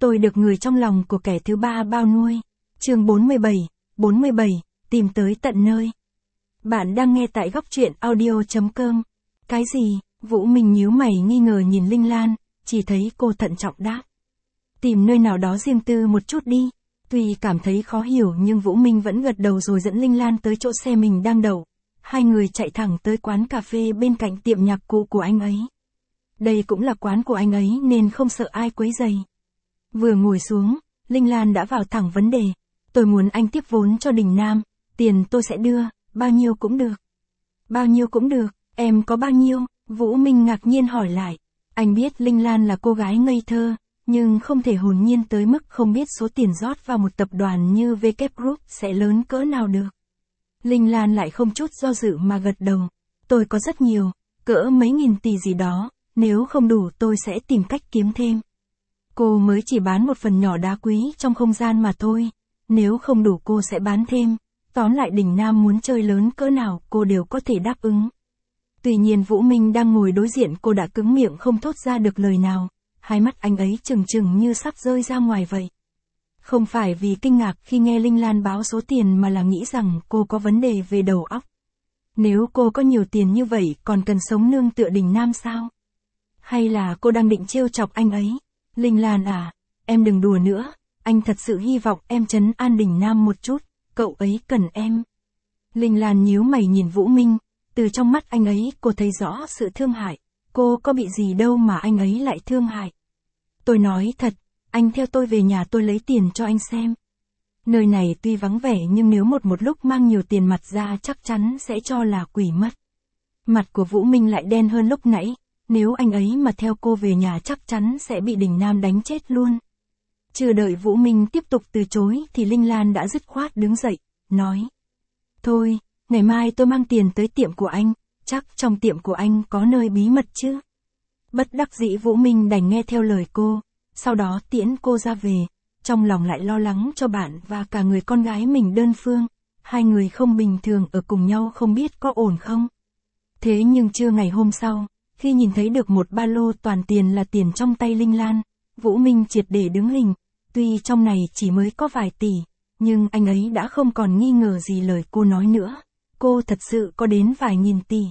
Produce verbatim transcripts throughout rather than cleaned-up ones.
Tôi được người trong lòng của kẻ thứ ba bao nuôi. Chương bốn mươi bảy, bốn mươi bảy, tìm tới tận nơi. Bạn đang nghe tại góc truyện audio chấm com. Cái gì? Vũ Minh nhíu mày nghi ngờ nhìn Linh Lan, chỉ thấy cô thận trọng đáp. Tìm nơi nào đó riêng tư một chút đi. Tuy cảm thấy khó hiểu nhưng Vũ Minh vẫn gật đầu rồi dẫn Linh Lan tới chỗ xe mình đang đậu. Hai người chạy thẳng tới quán cà phê bên cạnh tiệm nhạc cụ của anh ấy. Đây cũng là quán của anh ấy nên không sợ ai quấy rầy. Vừa ngồi xuống, Linh Lan đã vào thẳng vấn đề. Tôi muốn anh tiếp vốn cho Đình Nam, tiền tôi sẽ đưa, bao nhiêu cũng được. Bao nhiêu cũng được, em có bao nhiêu? Vũ Minh ngạc nhiên hỏi lại. Anh biết Linh Lan là cô gái ngây thơ, nhưng không thể hồn nhiên tới mức không biết số tiền rót vào một tập đoàn như vê kép Group sẽ lớn cỡ nào được. Linh Lan lại không chút do dự mà gật đầu. Tôi có rất nhiều, cỡ mấy nghìn tỷ gì đó, nếu không đủ tôi sẽ tìm cách kiếm thêm. Cô mới chỉ bán một phần nhỏ đá quý trong không gian mà thôi, nếu không đủ cô sẽ bán thêm. Tóm lại Đình Nam muốn chơi lớn cỡ nào cô đều có thể đáp ứng. Tuy nhiên Vũ Minh đang ngồi đối diện cô đã cứng miệng không thốt ra được lời nào, hai mắt anh ấy trừng trừng như sắp rơi ra ngoài vậy. Không phải vì kinh ngạc khi nghe Linh Lan báo số tiền mà là nghĩ rằng cô có vấn đề về đầu óc. Nếu cô có nhiều tiền như vậy còn cần sống nương tựa Đình Nam sao? Hay là cô đang định trêu chọc anh ấy? Linh Lan à, em đừng đùa nữa, anh thật sự hy vọng em trấn an Đình Nam một chút, cậu ấy cần em. Linh Lan nhíu mày nhìn Vũ Minh, từ trong mắt anh ấy cô thấy rõ sự thương hại, cô có bị gì đâu mà anh ấy lại thương hại. Tôi nói thật, anh theo tôi về nhà tôi lấy tiền cho anh xem. Nơi này tuy vắng vẻ nhưng nếu một một lúc mang nhiều tiền mặt ra chắc chắn sẽ cho là quỷ mất. Mặt của Vũ Minh lại đen hơn lúc nãy, nếu anh ấy mà theo cô về nhà chắc chắn sẽ bị Đình Nam đánh chết luôn. Chưa đợi Vũ Minh tiếp tục từ chối thì Linh Lan đã dứt khoát đứng dậy, nói. Thôi, ngày mai tôi mang tiền tới tiệm của anh, chắc trong tiệm của anh có nơi bí mật chứ. Bất đắc dĩ Vũ Minh đành nghe theo lời cô, sau đó tiễn cô ra về, trong lòng lại lo lắng cho bạn và cả người con gái mình đơn phương, hai người không bình thường ở cùng nhau không biết có ổn không. Thế nhưng trưa ngày hôm sau, khi nhìn thấy được một ba lô toàn tiền là tiền trong tay Linh Lan, Vũ Minh triệt để đứng hình, tuy trong này chỉ mới có vài tỷ, nhưng anh ấy đã không còn nghi ngờ gì lời cô nói nữa, cô thật sự có đến vài nghìn tỷ.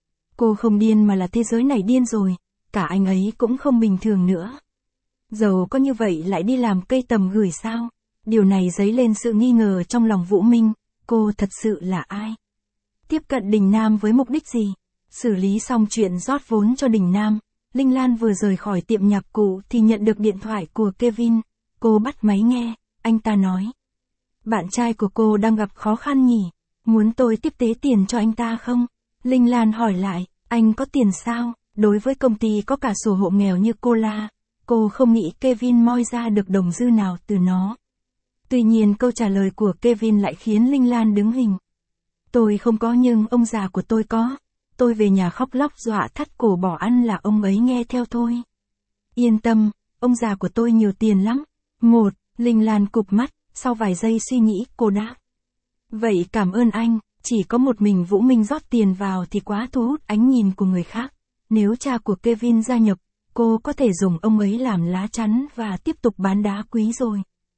Cô không điên mà là thế giới này điên rồi, cả anh ấy cũng không bình thường nữa. Giàu có như vậy lại đi làm cây tầm gửi sao? Điều này dấy lên sự nghi ngờ trong lòng Vũ Minh, cô thật sự là ai? Tiếp cận Đình Nam với mục đích gì? Xử lý xong chuyện rót vốn cho Đình Nam, Linh Lan vừa rời khỏi tiệm nhạc cụ thì nhận được điện thoại của Kevin, cô bắt máy nghe, anh ta nói. Bạn trai của cô đang gặp khó khăn nhỉ, muốn tôi tiếp tế tiền cho anh ta không? Linh Lan hỏi lại, anh có tiền sao? Đối với công ty có cả sổ hộ nghèo như cô la, cô không nghĩ Kevin moi ra được đồng dư nào từ nó. Tuy nhiên câu trả lời của Kevin lại khiến Linh Lan đứng hình. Tôi không có nhưng ông già của tôi có. Tôi về nhà khóc lóc dọa thắt cổ bỏ ăn là ông ấy nghe theo thôi. Yên tâm, ông già của tôi nhiều tiền lắm. Một, Linh Lan cụp mắt, sau vài giây suy nghĩ cô đáp. Vậy cảm ơn anh, chỉ có một mình Vũ Minh rót tiền vào thì quá thu hút ánh nhìn của người khác. Nếu cha của Kevin gia nhập, cô có thể dùng ông ấy làm lá chắn và tiếp tục bán đá quý rồi.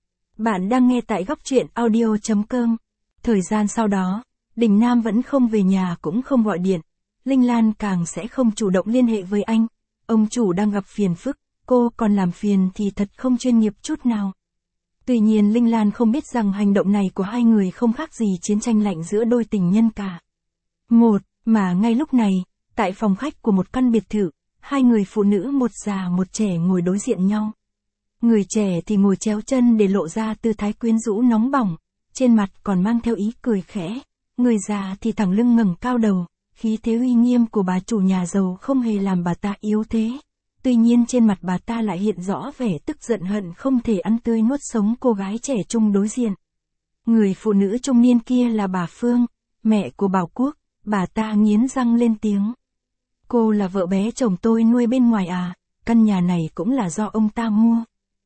Bạn đang nghe tại góc truyện audio chấm com. Thời gian sau đó, Đình Nam vẫn không về nhà cũng không gọi điện. Linh Lan càng sẽ không chủ động liên hệ với anh. Ông chủ đang gặp phiền phức, cô còn làm phiền thì thật không chuyên nghiệp chút nào. Tuy nhiên Linh Lan không biết rằng hành động này của hai người không khác gì chiến tranh lạnh giữa đôi tình nhân cả. Một, mà ngay lúc này, tại phòng khách của một căn biệt thự, hai người phụ nữ một già một trẻ ngồi đối diện nhau. Người trẻ thì ngồi chéo chân để lộ ra tư thái quyến rũ nóng bỏng, trên mặt còn mang theo ý cười khẽ. Người già thì thẳng lưng ngẩng cao đầu, khí thế uy nghiêm của bà chủ nhà giàu không hề làm bà ta yếu thế. Tuy nhiên trên mặt bà ta lại hiện rõ vẻ tức giận hận không thể ăn tươi nuốt sống cô gái trẻ trung đối diện. Người phụ nữ trung niên kia là bà Phương, mẹ của Bảo Quốc, bà ta nghiến răng lên tiếng. Cô là vợ bé chồng tôi nuôi bên ngoài à, căn nhà này cũng là do ông ta mua.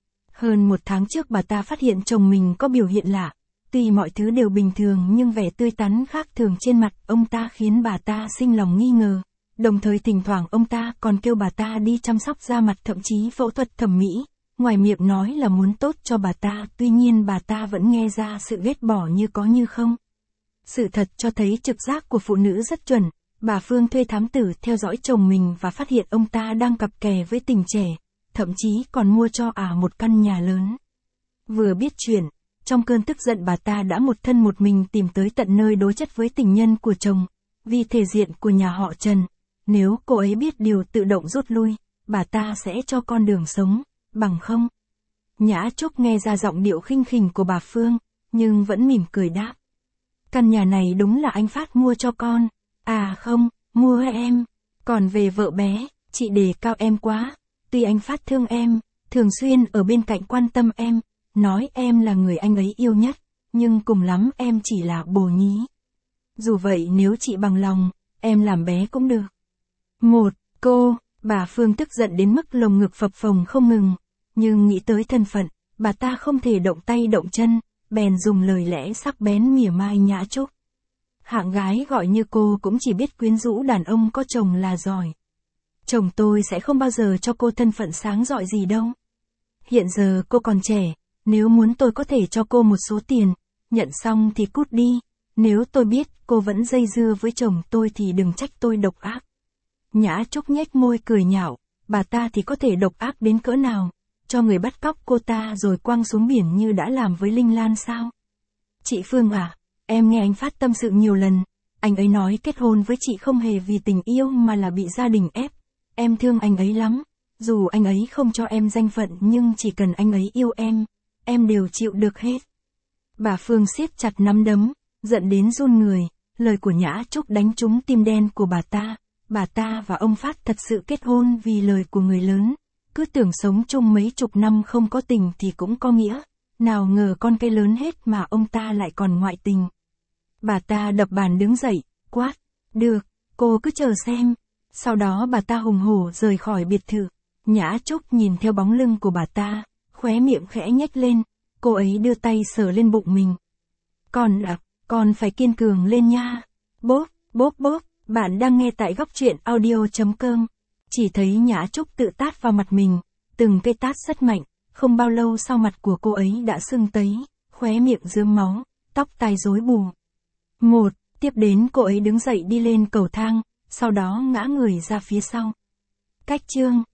Hơn một tháng trước bà ta phát hiện chồng mình có biểu hiện lạ, tuy mọi thứ đều bình thường nhưng vẻ tươi tắn khác thường trên mặt ông ta khiến bà ta sinh lòng nghi ngờ. Đồng thời thỉnh thoảng ông ta còn kêu bà ta đi chăm sóc da mặt thậm chí phẫu thuật thẩm mỹ. ngoài miệng nói là muốn tốt cho bà ta, tuy nhiên bà ta vẫn nghe ra sự ghét bỏ như có như không. Sự thật cho thấy trực giác của phụ nữ rất chuẩn, bà Phương thuê thám tử theo dõi chồng mình và phát hiện ông ta đang cặp kè với tình trẻ, thậm chí còn mua cho ả một căn nhà lớn. Vừa biết chuyện, trong cơn tức giận bà ta đã một thân một mình tìm tới tận nơi đối chất với tình nhân của chồng, vì thể diện của nhà họ Trần. Nếu cô ấy biết điều tự động rút lui, bà ta sẽ cho con đường sống, bằng không. Nhã Trúc nghe ra giọng điệu khinh khỉnh của bà Phương, nhưng vẫn mỉm cười đáp. Căn nhà này đúng là anh Phát mua cho con. À không, mua em. Còn về vợ bé, chị đề cao em quá. Tuy anh Phát thương em, thường xuyên ở bên cạnh quan tâm em, nói em là người anh ấy yêu nhất, nhưng cùng lắm em chỉ là bồ nhí. Dù vậy nếu chị bằng lòng, em làm bé cũng được. Một, cô, bà Phương tức giận đến mức lồng ngực phập phồng không ngừng, nhưng nghĩ tới thân phận, bà ta không thể động tay động chân, bèn dùng lời lẽ sắc bén mỉa mai Nhã Trúc. Hạng gái gọi như cô cũng chỉ biết quyến rũ đàn ông có chồng là giỏi. Chồng tôi sẽ không bao giờ cho cô thân phận sáng rọi gì đâu. Hiện giờ cô còn trẻ, nếu muốn tôi có thể cho cô một số tiền, nhận xong thì cút đi, nếu tôi biết cô vẫn dây dưa với chồng tôi thì đừng trách tôi độc ác. Nhã Trúc nhếch môi cười nhạo, bà ta thì có thể độc ác đến cỡ nào, cho người bắt cóc cô ta rồi quăng xuống biển như đã làm với Linh Lan sao? Chị Phương à, em nghe anh Phát tâm sự nhiều lần, anh ấy nói kết hôn với chị không hề vì tình yêu mà là bị gia đình ép, em thương anh ấy lắm, dù anh ấy không cho em danh phận nhưng chỉ cần anh ấy yêu em, em đều chịu được hết. Bà Phương siết chặt nắm đấm, giận đến run người, lời của Nhã Trúc đánh trúng tim đen của bà ta. Bà ta và ông Phát thật sự kết hôn vì lời của người lớn, cứ tưởng sống chung mấy chục năm không có tình thì cũng có nghĩa, nào ngờ con cây lớn hết mà ông ta lại còn ngoại tình. Bà ta đập bàn đứng dậy, quát, được, cô cứ chờ xem. Sau đó bà ta hùng hổ rời khỏi biệt thự. Nhã Trúc nhìn theo bóng lưng của bà ta, khóe miệng khẽ nhếch lên, cô ấy đưa tay sờ lên bụng mình. Con à, con phải kiên cường lên nha. Bốp, bốp bốp. Bạn đang nghe tại góc truyện audio chấm com. Chỉ thấy Nhã Trúc tự tát vào mặt mình, từng cây tát rất mạnh, không bao lâu sau mặt của cô ấy đã sưng tấy, khóe miệng rớm máu, tóc tai rối bù. Một, tiếp đến cô ấy đứng dậy đi lên cầu thang, sau đó ngã người ra phía sau. Cách chương